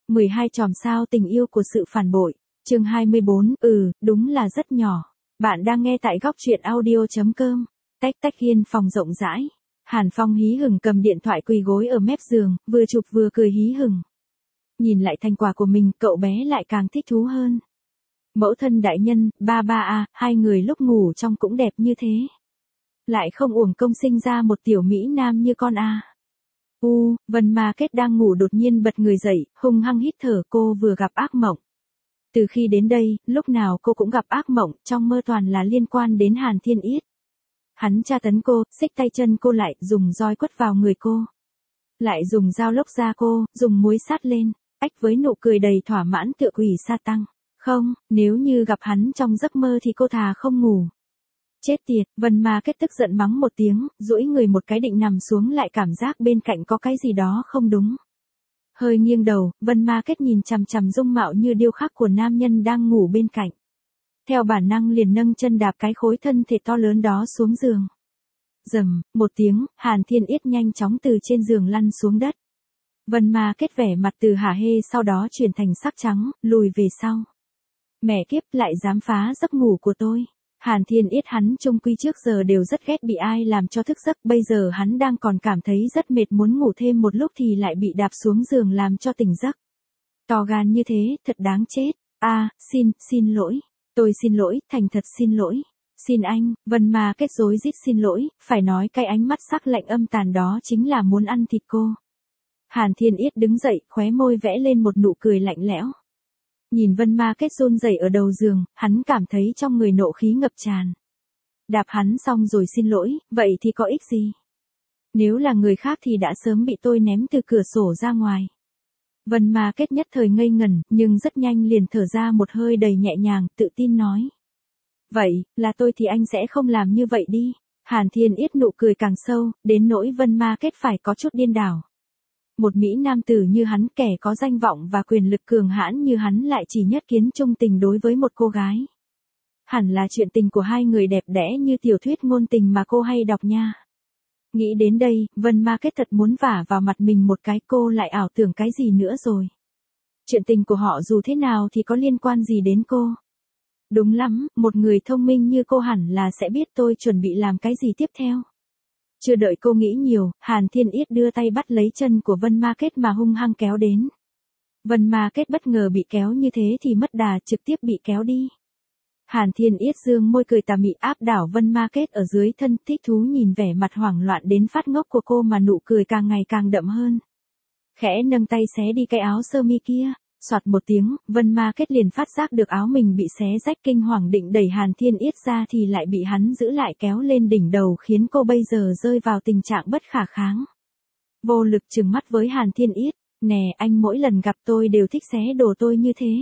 12 chòm sao tình yêu của sự phản bội. Chương 24, đúng là rất nhỏ. Bạn đang nghe tại góc truyện audio.com. Tách tách hiên phòng rộng rãi. Hàn Phong hí hửng cầm điện thoại quỳ gối ở mép giường, vừa chụp vừa cười hí hửng. Nhìn lại thành quả của mình, cậu bé lại càng thích thú hơn. Mẫu thân đại nhân, ba à, hai người lúc ngủ trong cũng đẹp như thế. Lại không uổng công sinh ra một tiểu mỹ nam như con à. Vân Ma Kết đang ngủ đột nhiên bật người dậy, hung hăng hít thở, cô vừa gặp ác mộng. Từ khi đến đây, lúc nào cô cũng gặp ác mộng, trong mơ toàn là liên quan đến Hàn Thiên Yết. Hắn tra tấn cô, xích tay chân cô lại, dùng roi quất vào người cô. Lại dùng dao lốc da cô, dùng muối sát lên, với nụ cười đầy thỏa mãn tựa quỷ sa tăng. Không, nếu như gặp hắn trong giấc mơ thì cô thà không ngủ. Chết tiệt, Vân Ma Kết tức giận mắng một tiếng, duỗi người một cái định nằm xuống, lại cảm giác bên cạnh có cái gì đó không đúng. Hơi nghiêng đầu, Vân Ma Kết nhìn chằm chằm dung mạo như điêu khắc của nam nhân đang ngủ bên cạnh. Theo bản năng liền nâng chân đạp cái khối thân thể to lớn đó xuống giường. Rầm, một tiếng, Hàn Thiên Yết nhanh chóng từ trên giường lăn xuống đất. Vân Ma Kết vẻ mặt từ hả hê sau đó chuyển thành sắc trắng, lùi về sau. Mẹ kiếp, lại dám phá giấc ngủ của tôi. Hàn Thiên Yết hắn chung quy trước giờ đều rất ghét bị ai làm cho thức giấc, bây giờ hắn đang còn cảm thấy rất mệt muốn ngủ thêm một lúc thì lại bị đạp xuống giường làm cho tỉnh giấc. To gan như thế, thật đáng chết. Xin lỗi. Tôi xin lỗi, thành thật xin lỗi. Xin anh, Vân Ma Kết rối rít xin lỗi, phải nói cái ánh mắt sắc lạnh âm tàn đó chính là muốn ăn thịt cô. Hàn Thiên Yết đứng dậy, khóe môi vẽ lên một nụ cười lạnh lẽo. Nhìn Vân Ma Kết run rẩy ở đầu giường, hắn cảm thấy trong người nộ khí ngập tràn. Đạp hắn xong rồi xin lỗi, vậy thì có ích gì? Nếu là người khác thì đã sớm bị tôi ném từ cửa sổ ra ngoài. Vân Ma Kết nhất thời ngây ngẩn, nhưng rất nhanh liền thở ra một hơi đầy nhẹ nhàng, tự tin nói. Vậy, là tôi thì anh sẽ không làm như vậy đi. Hàn Thiên Yết nụ cười càng sâu, đến nỗi Vân Ma Kết phải có chút điên đảo. Một mỹ nam tử như hắn, kẻ có danh vọng và quyền lực cường hãn như hắn lại chỉ nhất kiến trung tình đối với một cô gái. Hẳn là chuyện tình của hai người đẹp đẽ như tiểu thuyết ngôn tình mà cô hay đọc nha. Nghĩ đến đây, Vân Ma Kết thật muốn vả vào mặt mình một cái, cô lại ảo tưởng cái gì nữa rồi. Chuyện tình của họ dù thế nào thì có liên quan gì đến cô. Đúng lắm, một người thông minh như cô hẳn là sẽ biết tôi chuẩn bị làm cái gì tiếp theo. Chưa đợi cô nghĩ nhiều, Hàn Thiên Yết đưa tay bắt lấy chân của Vân Ma Kết mà hung hăng kéo đến. Vân Ma Kết bất ngờ bị kéo như thế thì mất đà, trực tiếp bị kéo đi. Hàn Thiên Yết dương môi cười tà mị áp đảo Vân Ma Kết ở dưới thân, thích thú nhìn vẻ mặt hoảng loạn đến phát ngốc của cô mà nụ cười càng ngày càng đậm hơn. Khẽ nâng tay xé đi cái áo sơ mi kia. Soạt một tiếng, Vân Ma Kết liền phát giác được áo mình bị xé rách, kinh hoàng định đẩy Hàn Thiên Yết ra thì lại bị hắn giữ lại kéo lên đỉnh đầu, khiến cô bây giờ rơi vào tình trạng bất khả kháng. Vô lực trừng mắt với Hàn Thiên Yết, nè anh mỗi lần gặp tôi đều thích xé đồ tôi như thế.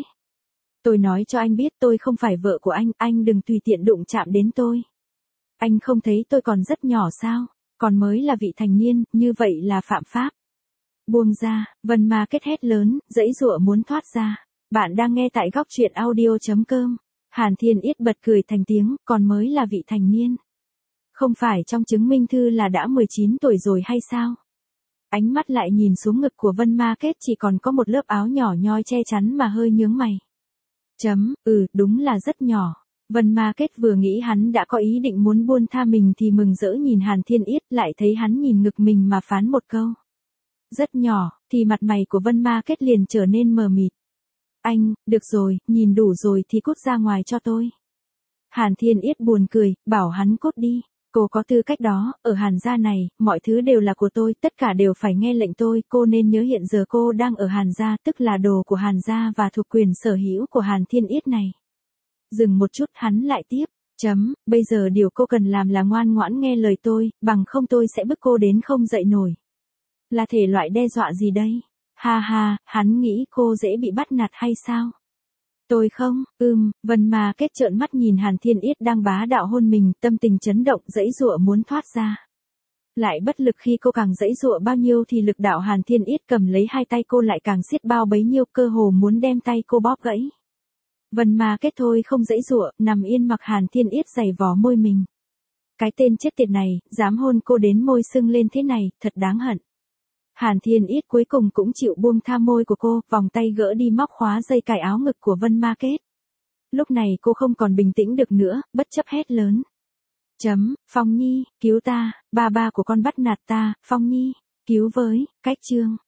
Tôi nói cho anh biết tôi không phải vợ của anh đừng tùy tiện đụng chạm đến tôi. Anh không thấy tôi còn rất nhỏ sao, còn mới là vị thành niên, như vậy là phạm pháp. Buông ra, Vân Ma Kết hét lớn, giãy giụa muốn thoát ra. Bạn đang nghe tại góc truyện audio.com. Hàn Thiên Yết bật cười thành tiếng, còn mới là vị thành niên. Không phải trong chứng minh thư là đã 19 tuổi rồi hay sao? Ánh mắt lại nhìn xuống ngực của Vân Ma Kết, chỉ còn có một lớp áo nhỏ nhoi che chắn mà hơi nhướng mày. Đúng là rất nhỏ. Vân Ma Kết vừa nghĩ hắn đã có ý định muốn buông tha mình thì mừng rỡ nhìn Hàn Thiên Yết, lại thấy hắn nhìn ngực mình mà phán một câu. Rất nhỏ, thì mặt mày của Vân Ma Kết liền trở nên mờ mịt. Anh, được rồi, nhìn đủ rồi thì cút ra ngoài cho tôi. Hàn Thiên Yết buồn cười, bảo hắn cút đi. Cô có tư cách đó, ở Hàn gia này, mọi thứ đều là của tôi, tất cả đều phải nghe lệnh tôi. Cô nên nhớ hiện giờ cô đang ở Hàn gia, tức là đồ của Hàn gia và thuộc quyền sở hữu của Hàn Thiên Yết này. Dừng một chút, hắn lại tiếp. Bây giờ điều cô cần làm là ngoan ngoãn nghe lời tôi, bằng không tôi sẽ bức cô đến không dậy nổi. Là thể loại đe dọa gì đây? Ha, hắn nghĩ cô dễ bị bắt nạt hay sao? Tôi không, Vân Ma Kết trợn mắt nhìn Hàn Thiên Yết đang bá đạo hôn mình, tâm tình chấn động, giãy giụa muốn thoát ra. Lại bất lực, khi cô càng giãy giụa bao nhiêu thì lực đạo Hàn Thiên Yết cầm lấy hai tay cô lại càng siết bao bấy nhiêu, cơ hồ muốn đem tay cô bóp gãy. Vân Ma Kết thôi không giãy giụa, nằm yên mặc Hàn Thiên Yết giày vò môi mình. Cái tên chết tiệt này, dám hôn cô đến môi sưng lên thế này, thật đáng hận. Hàn Thiên Yết cuối cùng cũng chịu buông tha môi của cô, vòng tay gỡ đi móc khóa dây cài áo ngực của Vân Ma Kết. Lúc này cô không còn bình tĩnh được nữa, bất chấp hét lớn. Phong Nhi, cứu ta, ba của con bắt nạt ta, Phong Nhi, cứu với, cách chương.